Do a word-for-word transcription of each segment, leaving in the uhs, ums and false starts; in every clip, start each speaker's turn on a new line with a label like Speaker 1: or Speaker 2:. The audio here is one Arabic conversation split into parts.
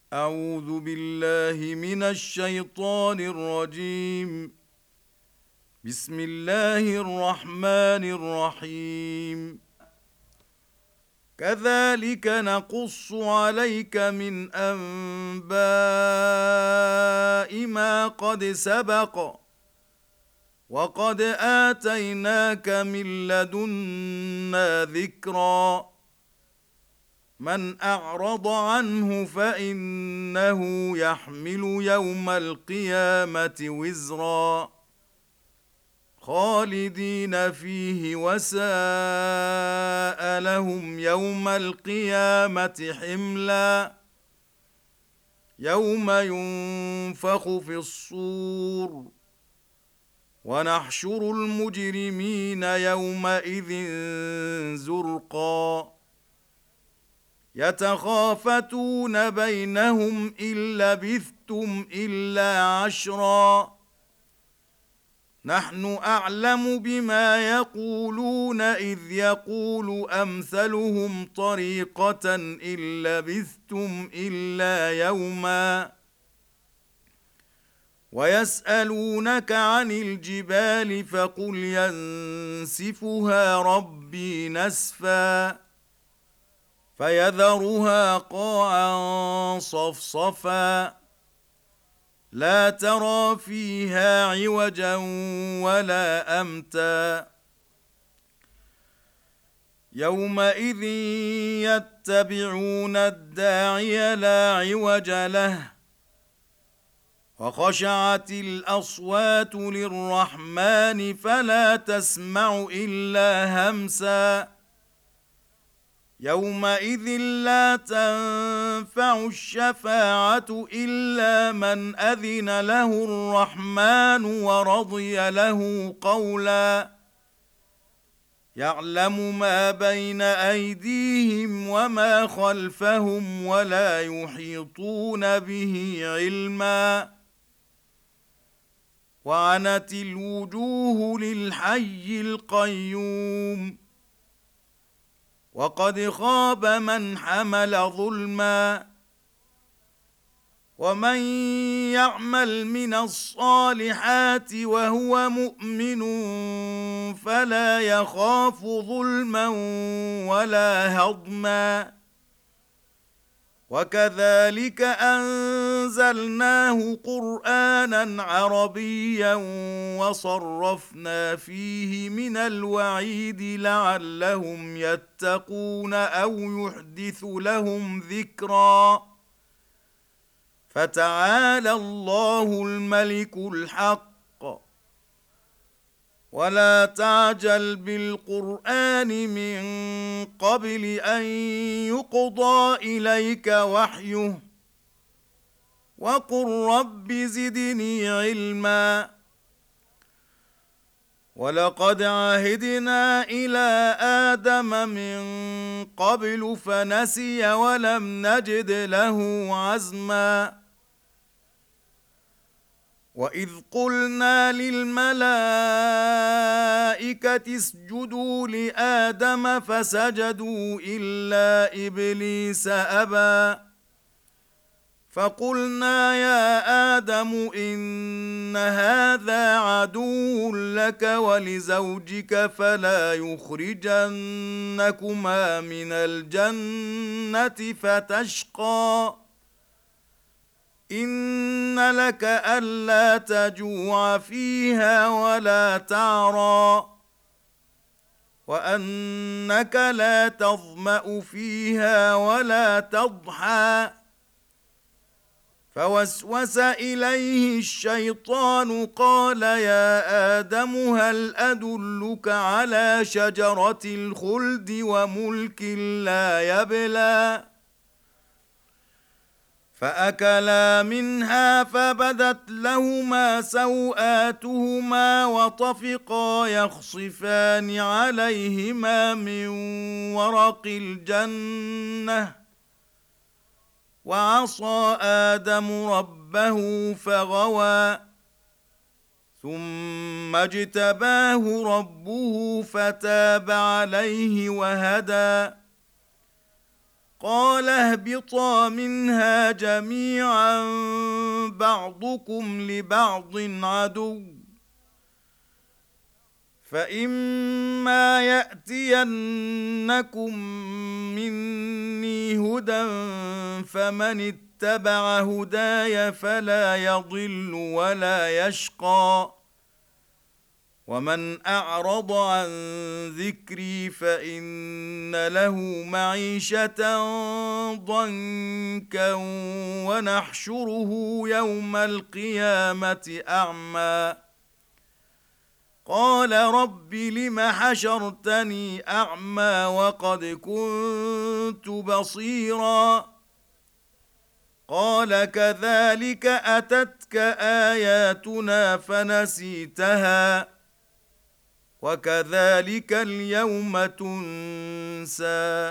Speaker 1: أعوذ بالله من الشيطان الرجيم. بسم الله الرحمن الرحيم. كذلك نقص عليك من أنباء ما قد سبق وقد آتيناك من لدنا ذكرا. من أعرض عنه فإنه يحمل يوم القيامة وزرا خالدين فيه وساء لهم يوم القيامة حملا. يوم ينفخ في الصور ونحشر المجرمين يومئذ زرقا يتخافتون بينهم إن لبثتم إلا عشرا نحن أعلم بما يقولون إذ يقول أمثلهم طريقة إن لبثتم إلا يوما ويسألونك عن الجبال فقل ينسفها ربي نسفا فيذرها قاعا صفصفا لا ترى فيها عوجا ولا أمتا يومئذ يتبعون الداعي لا عوج له وخشعت الأصوات للرحمن فلا تسمع إلا همسا يومئذ لا تنفع الشفاعة إلا من أذن له الرحمن ورضي له قولا يعلم ما بين أيديهم وما خلفهم ولا يحيطون به علما وعنت الوجوه للحي القيوم وقد خاب من حمل ظلما ومن يعمل من الصالحات وهو مؤمن فلا يخاف ظلما ولا هضما وكذلك أنزلناه قرآنا عربيا وصرفنا فيه من الوعيد لعلهم يتقون أو يحدث لهم ذكرا فتعالى الله الملك الحق ولا تعجل بالقرآن من قبل أن يقضى إليك وحيه وقل رب زدني علما ولقد عهدنا إلى آدم من قبل فنسي ولم نجد له عزما وإذ قلنا للملائكة اسجدوا لآدم فسجدوا إلا إبليس أبى فقلنا يا آدم إن هذا عدو لك ولزوجك فلا يخرجنكما من الجنة فتشقى إن لك ألا تجوع فيها ولا تعرى وأنك لا تظمأ فيها ولا تضحى فوسوس إليه الشيطان قال يا آدم هل أدلك على شجرة الخلد وملك لا يبلى فأكلا منها فبدت لهما سوآتهما وطفقا يخصفان عليهما من ورق الجنة وعصى آدم ربه فغوى ثم اجتباه ربه فتاب عليه وهدى قال اهبطا منها جميعا بعضكم لبعض عدو فإما يأتينكم مني هدى فمن اتبع هداي فلا يضل ولا يشقى ومن أعرض عن ذكري فإن له معيشة ضنكا ونحشره يوم القيامة أعمى قال رب لم حشرتني أعمى وقد كنت بصيرا قال كذلك أتتك آياتنا فنسيتها وكذلك اليوم تنسى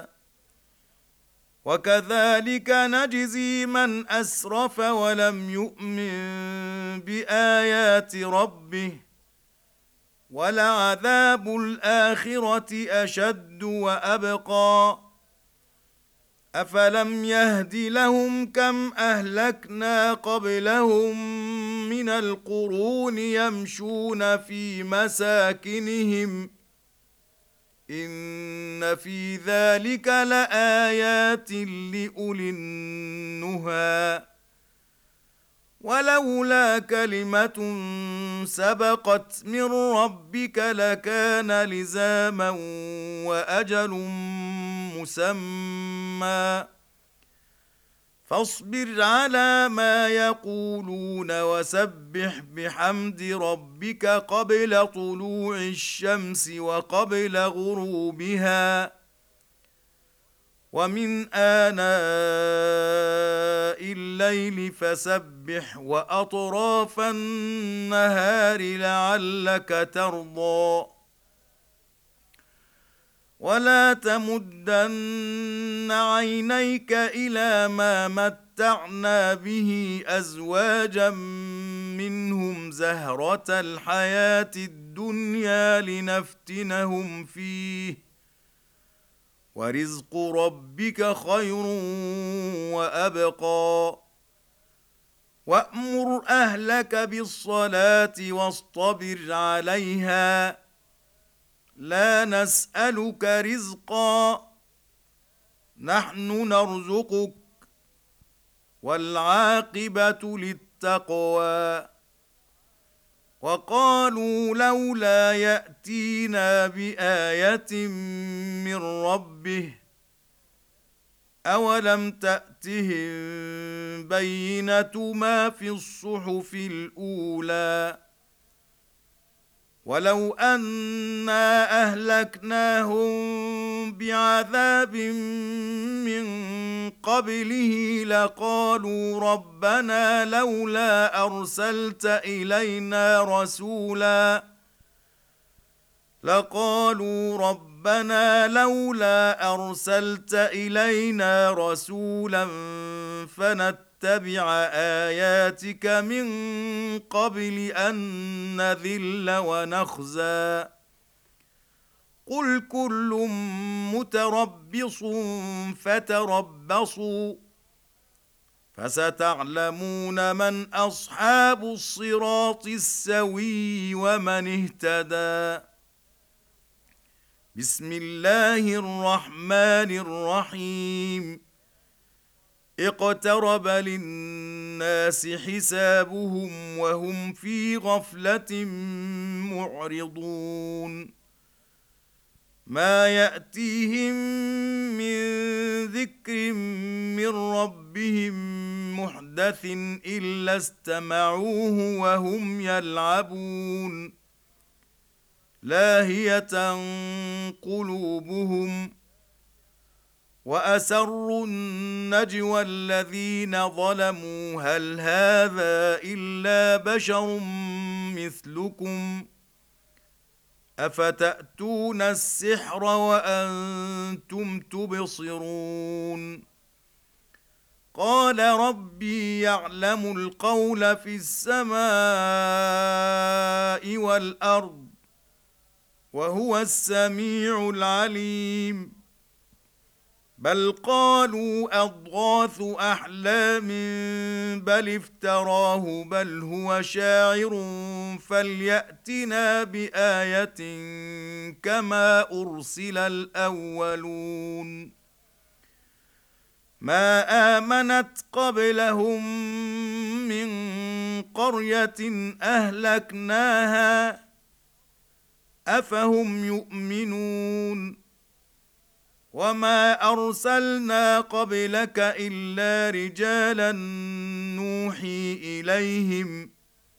Speaker 1: وكذلك نجزي من أسرف ولم يؤمن بآيات ربه ولعذاب الآخرة أشد وأبقى أفلم يهد لهم كم أهلكنا قبلهم من القرون يمشون في مساكنهم إن في ذلك لآيات لأولي النهى ولولا كلمة سبقت من ربك لكان لزاما وأجل مسمى فاصبر على ما يقولون وسبح بحمد ربك قبل طلوع الشمس وقبل غروبها ومن آناء الليل فسبح وأطراف النهار لعلك ترضى ولا تمدن عينيك إلى ما متعنا به أزواجا منهم زهرة الحياة الدنيا لنفتنهم فيه ورزق ربك خير وأبقى وأمر أهلك بالصلاة واصطبر عليها لا نسألك رزقا نحن نرزقك والعاقبة للتقوى وقالوا لولا يأتينا بآية من ربه أولم تأتهم بينة ما في الصحف الأولى ولو أنا أهلكناهم بعذاب من قبله لقالوا ربنا لولا أرسلت إلينا رسولا لقالوا ربنا لولا أرسلت إلينا رسولا فنتبع آياتك من قبل أن نذل ونخزى قل كل متربص فتربصوا فستعلمون من أصحاب الصراط السوي ومن اهتدى بسم الله الرحمن الرحيم اقترب للناس حسابهم وهم في غفلة معرضون ما يأتيهم من ذكر من ربهم محدث إلا استمعوه وهم يلعبون لاهية قلوبهم وأسروا النجوى الذين ظلموا هل هذا إلا بشر مثلكم أفتأتون السحر وأنتم تبصرون قال ربي يعلم القول في السماء والأرض وهو السميع العليم بل قالوا أضغاث أحلام بل افتراه بل هو شاعر فليأتنا بآية كما أرسل الأولون ما آمنت قبلهم من قرية أهلكناها أفهم يؤمنون وما أرسلنا قبلك إلا رجالا نوحي إليهم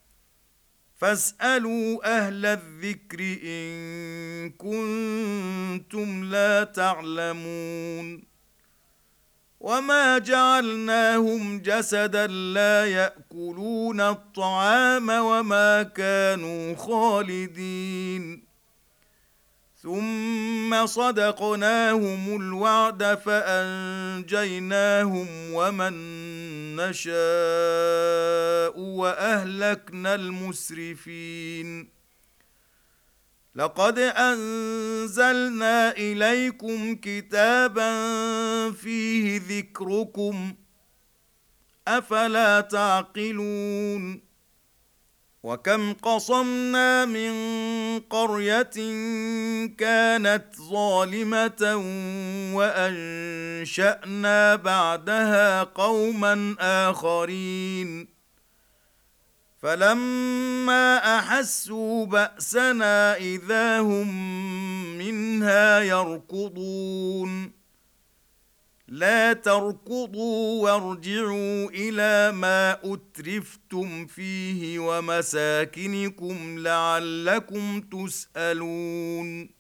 Speaker 1: فاسألوا أهل الذكر إن كنتم لا تعلمون وما جعلناهم جسدا لا يأكلون الطعام وما كانوا خالدين ثم صدقناهم الوعد فأنجيناهم ومن نشاء وأهلكنا المسرفين لقد أنزلنا إليكم كتابا فيه ذكركم أفلا تعقلون وكم قصمنا من قرية كانت ظالمة وأنشأنا بعدها قوما آخرين فلما أحسوا بأسنا إذا هم منها يركضون لا تركضوا وارجعوا إلى ما أترفتم فيه ومساكنكم لعلكم تسألون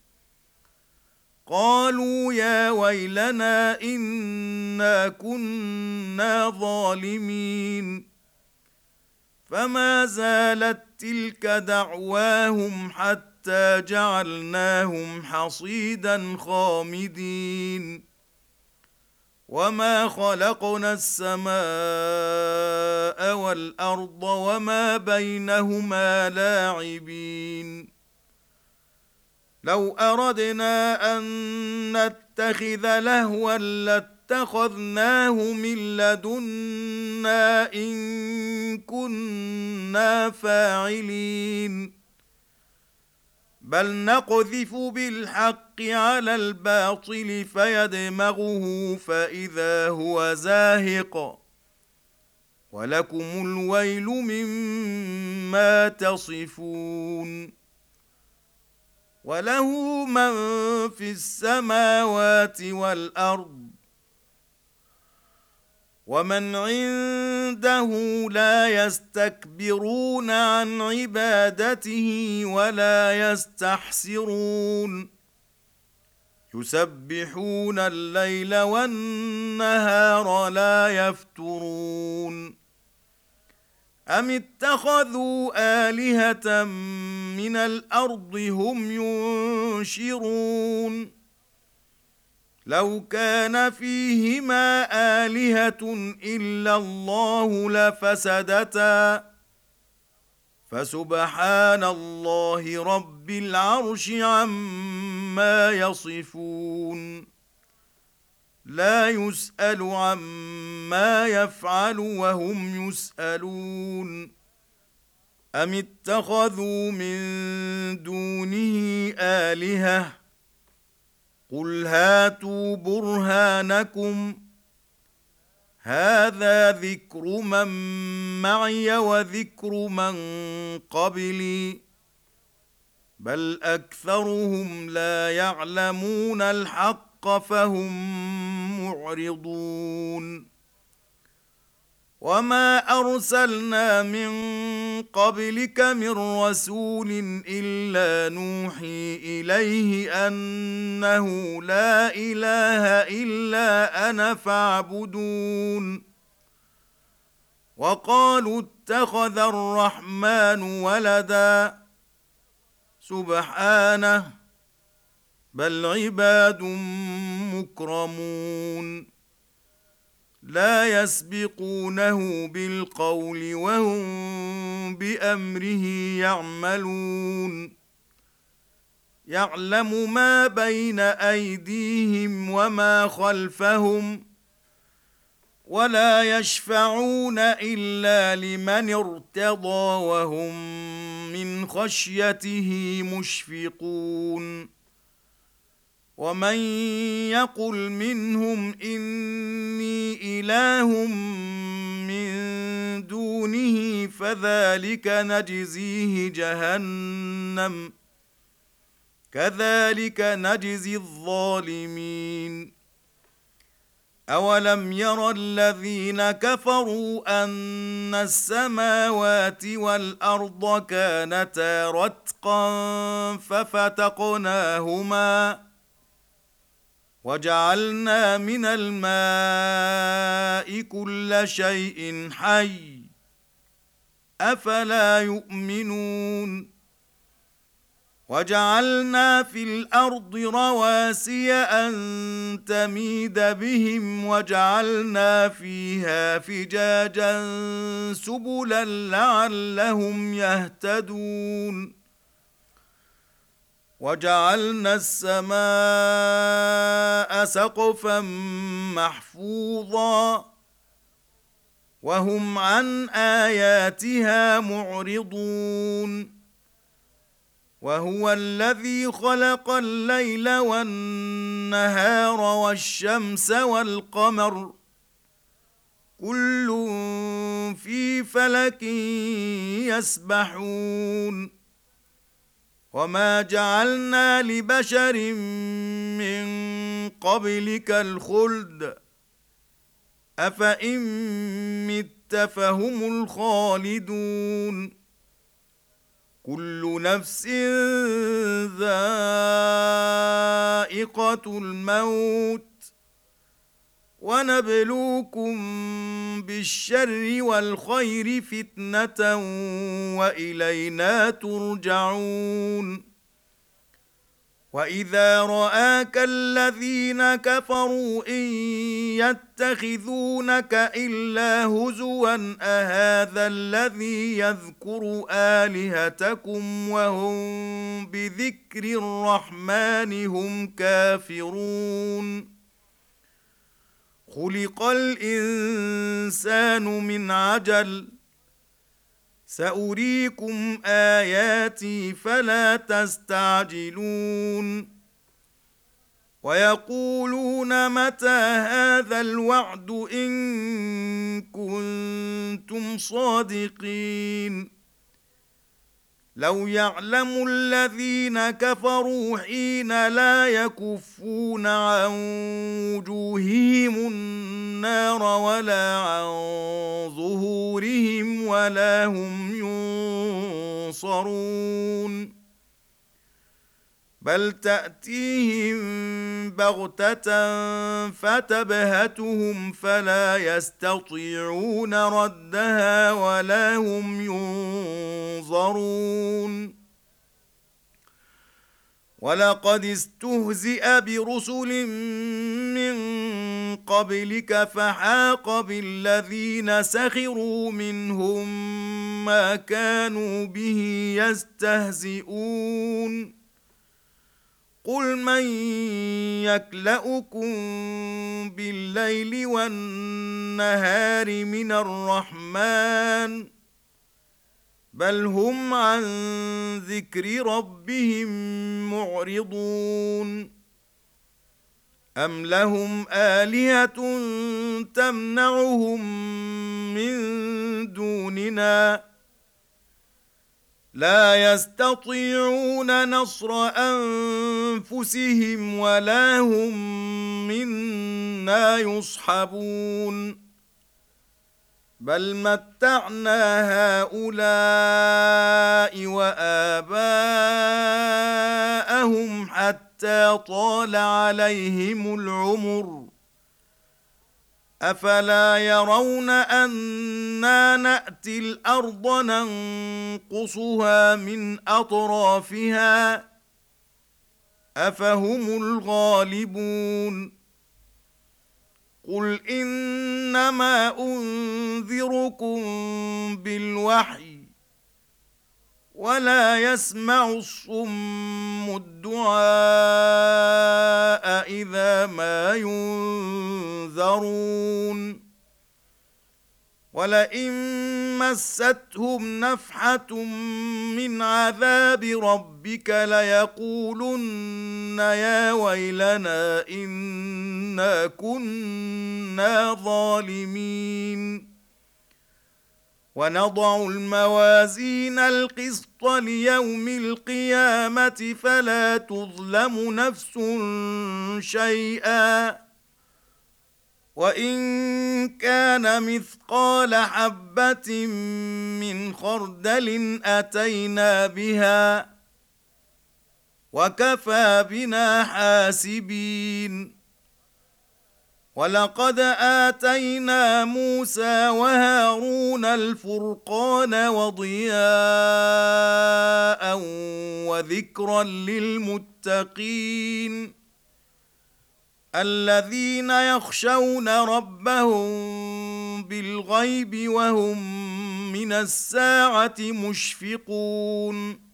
Speaker 1: قالوا يا ويلنا إنا كنا ظالمين فما زالت تلك دعواهم حتى جعلناهم حصيدا خامدين وما خلقنا السماء والأرض وما بينهما لاعبين لو أردنا أن نتخذ لهوا لاتخذناه من لدنا إن كنا فاعلين بل نقذف بالحق على الباطل فيدمغه فإذا هو زاهق ولكم الويل مما تصفون وله من في السماوات والأرض ومن عنده لا يستكبرون عن عبادته ولا يستحسرون يسبحون الليل والنهار لا يفترون أم اتخذوا آلهة من الأرض هم ينشرون لو كان فيهما آلهة إلا الله لفسدتا فسبحان الله رب العرش عما يصفون لا يسأل عما يفعل وهم يسألون أم اتخذوا من دونه آلهة قل هاتوا برهانكم هذا ذكر من معي وذكر من قبلي بل أكثرهم لا يعلمون الحق فهم معرضون وما أرسلنا من قبلك من رسول إلا نوحي إليه أنه لا إله إلا أنا فاعبدون وقالوا اتخذ الرحمن ولدا سبحانه بل عباد مكرمون لا يسبقونه بالقول وهم بأمره يعملون يعلم ما بين أيديهم وما خلفهم ولا يشفعون إلا لمن ارتضى وهم من خشيته مشفقون ومن يقل منهم إني إله من دونه فذلك نجزيه جهنم كذلك نجزي الظالمين أولم ير الذين كفروا أن السماوات والأرض كانتا رتقا ففتقناهما وجعلنا من الماء كل شيء حي أفلا يؤمنون وجعلنا في الأرض رواسي أن تميد بهم وجعلنا فيها فجاجا سبلا لعلهم يهتدون وجعلنا السماء سقفا محفوظا وهم عن آياتها معرضون وهو الذي خلق الليل والنهار والشمس والقمر كل في فلك يسبحون وما جعلنا لبشر من قبلك الخلد أفإن مت فهم الخالدون كل نفس ذائقة الموت ونبلوكم بالشر والخير فتنة وإلينا ترجعون وإذا رآك الذين كفروا إن يتخذونك إلا هزوا أهذا الذي يذكر آلهتكم وهم بذكر الرحمن هم كافرون خلق الإنسان من عجل سأريكم آياتي فلا تستعجلون ويقولون متى هذا الوعد إن كنتم صادقين لو يعلم الذين كفروا حين لا يكفون عن وجوههم النار ولا عن ظهورهم ولا هم ينصرون بل تأتيهم بغتة فتبهتهم فلا يستطيعون ردها ولا هم ينظرون ولقد استهزئ برسل من قبلك فحاق بالذين سخروا منهم ما كانوا به يستهزئون قل من يكلؤكم بالليل والنهار من الرحمن بل هم عن ذكر ربهم معرضون أم لهم آلهة تمنعهم من دوننا لا يستطيعون نصر أنفسهم ولا هم منا يصحبون بل متعنا هؤلاء وآباءهم حتى طال عليهم العمر أفلا يرون أنا نأتي الأرض ننقصها من أطرافها أفهم الغالبون قل إنما أنذركم بالوحي ولا يسمع الصم الدعاء إذا ما ينذرون ولئن مستهم نفحة من عذاب ربك ليقولن يا ويلنا إنا كنا ظالمين ونضع الموازين القسط ليوم القيامة فلا تظلم نفس شيئا وإن كان مثقال حبة من خردل أتينا بها وكفى بنا حاسبين ولقد آتينا موسى وهارون الفرقان وضياء وذكرا للمتقين الذين يخشون ربهم بالغيب وهم من الساعة مشفقون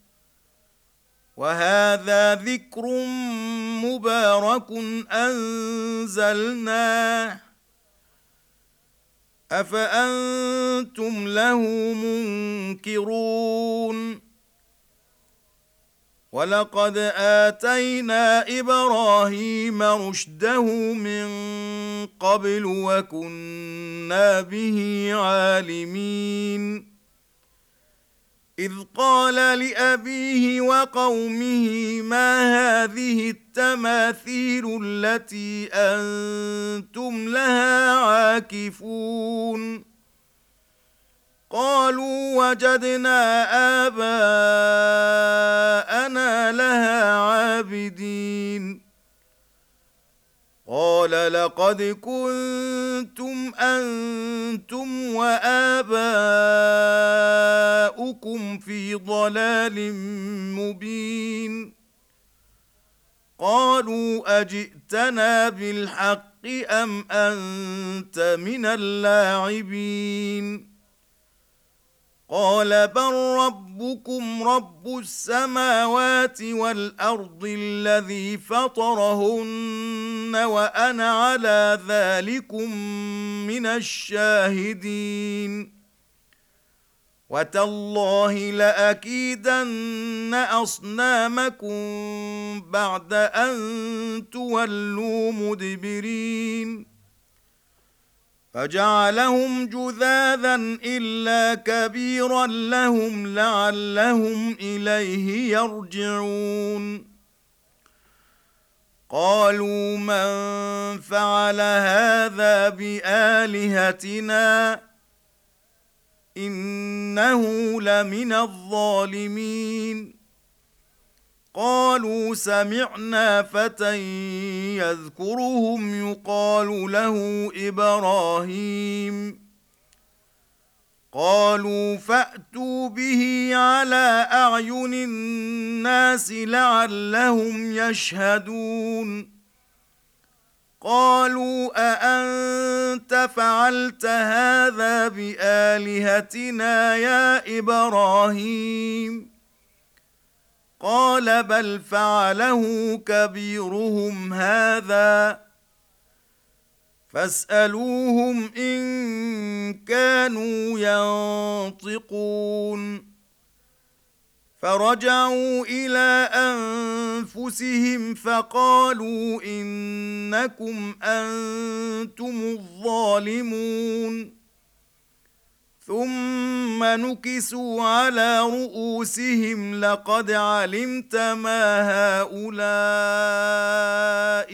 Speaker 1: وهذا ذكر مبارك أنزلناه أفأنتم له منكرون ولقد آتينا إبراهيم رشده من قبل وكنا به عالمين إذ قال لأبيه وقومه ما هذه التماثيل التي أنتم لها عاكفون قالوا وجدنا آباءنا لها عابدين قال لقد كنتم أنتم وآباؤكم في ضلال مبين قالوا أجئتنا بالحق أم أنت من اللاعبين قال بل ربكم رب السماوات والأرض الذي فطرهن وأنا على ذلكم من الشاهدين وتالله لأكيدن أصنامكم بعد أن تولوا مدبرين فجعلهم جذاذا إلا كبيرا لهم لعلهم إليه يرجعون قالوا من فعل هذا بآلهتنا إنه لمن الظالمين قالوا سمعنا فتى يذكرهم يقال له إبراهيم قالوا فأتوا به على أعين الناس لعلهم يشهدون قالوا أأنت فعلت هذا بآلهتنا يا إبراهيم قال بل فعله كبيرهم هذا فاسألوهم إن كانوا ينطقون فرجعوا إلى أنفسهم فقالوا إنكم أنتم الظالمون ثم نكسوا على رؤوسهم لقد علمت ما هؤلاء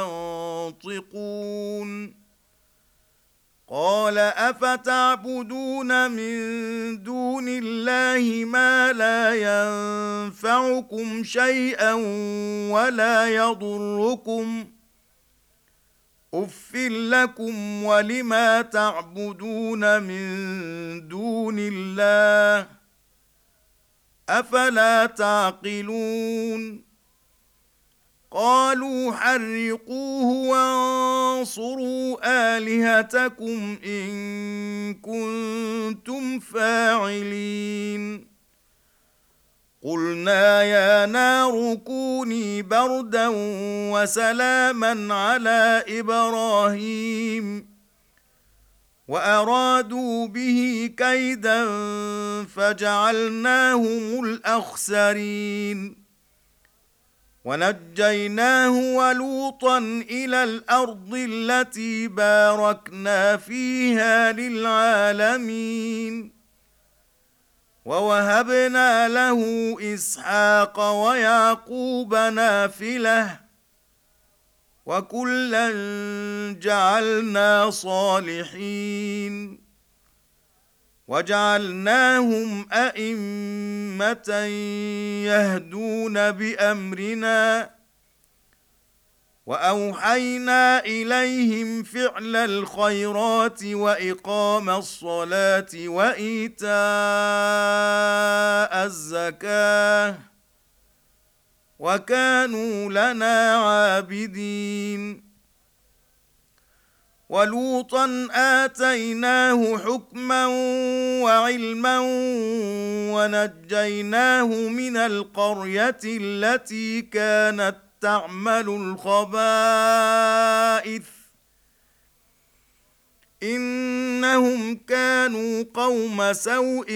Speaker 1: ينطقون قال أفتعبدون من دون الله ما لا ينفعكم شيئا ولا يضركم أف لكم ولما تعبدون من دون الله أفلا تعقلون قالوا حرقوه وانصروا آلهتكم إن كنتم فاعلين قلنا يا نار كوني بردا وسلاما على إبراهيم وأرادوا به كيدا فجعلناهم الأخسرين ونجيناه ولوطا إلى الأرض التي باركنا فيها للعالمين ووهبنا له إسحاق ويعقوب نافلة وكلا جعلنا صالحين وجعلناهم أئمة يهدون بأمرنا وأوحينا إليهم فعل الخيرات وإقام الصلاة وإيتاء الزكاة وكانوا لنا عابدين ولوطا آتيناه حكما وعلما ونجيناه من القرية التي كانت تعمل الخبائث إنهم كانوا قوم سوء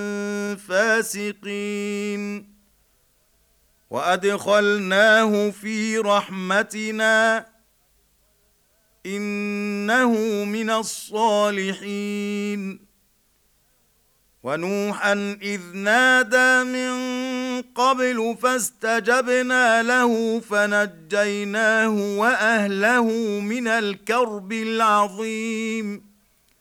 Speaker 1: فاسقين وأدخلناه في رحمتنا إنه من الصالحين ونوحا إذ نادى من قبل فاستجبنا له فنجيناه وأهله من الكرب العظيم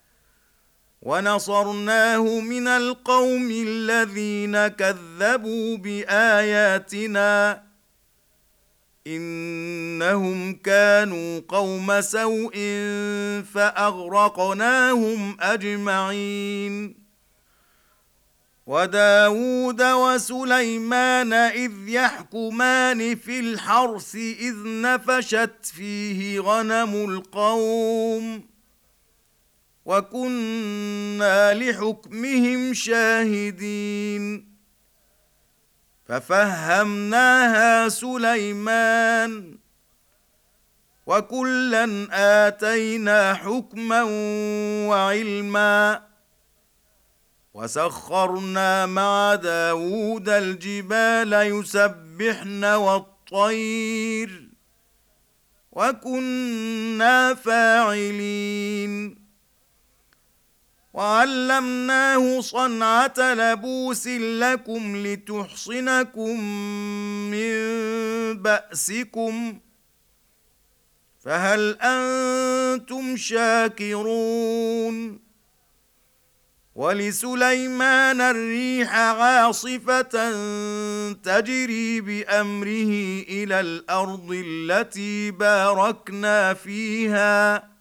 Speaker 1: ونصرناه من القوم الذين كذبوا بآياتنا إنهم كانوا قوم سوء فأغرقناهم أجمعين وداود وسليمان إذ يحكمان في الحرث إذ نفشت فيه غنم القوم وكنا لحكمهم شاهدين ففهمناها سليمان وكلا آتينا حكما وعلما وسخرنا مع داود الجبال يسبحن والطير وكنا فاعلين وعلمناه صنعة لبوس لكم لتحصنكم من بأسكم فهل أنتم شاكرون ولسليمان الريح عاصفة تجري بأمره إلى الأرض التي باركنا فيها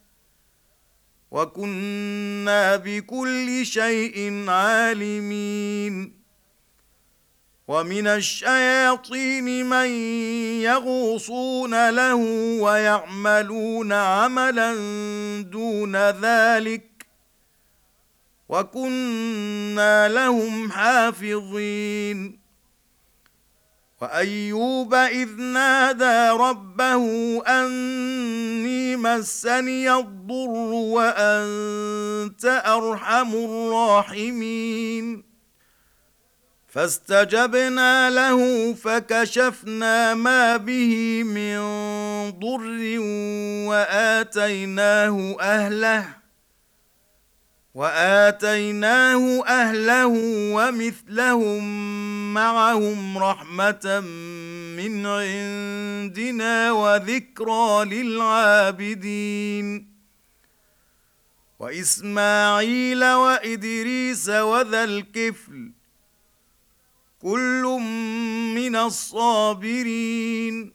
Speaker 1: وكنا بكل شيء عالمين ومن الشياطين من يغوصون له ويعملون عملا دون ذلك وكنا لهم حافظين وأيوب إذ نادى ربه أني مسني الضر وأنت أرحم الراحمين فاستجبنا له فكشفنا ما به من ضر وآتيناه أهله وآتيناه أهله ومثلهم معهم رحمة من عندنا وذكرى للعابدين وإسماعيل وإدريس وذا الكفل كل من الصابرين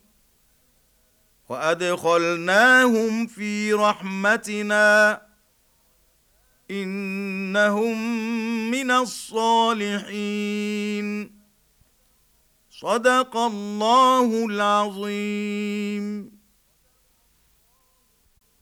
Speaker 1: وأدخلناهم في رحمتنا إنهم من الصالحين صدق الله العظيم.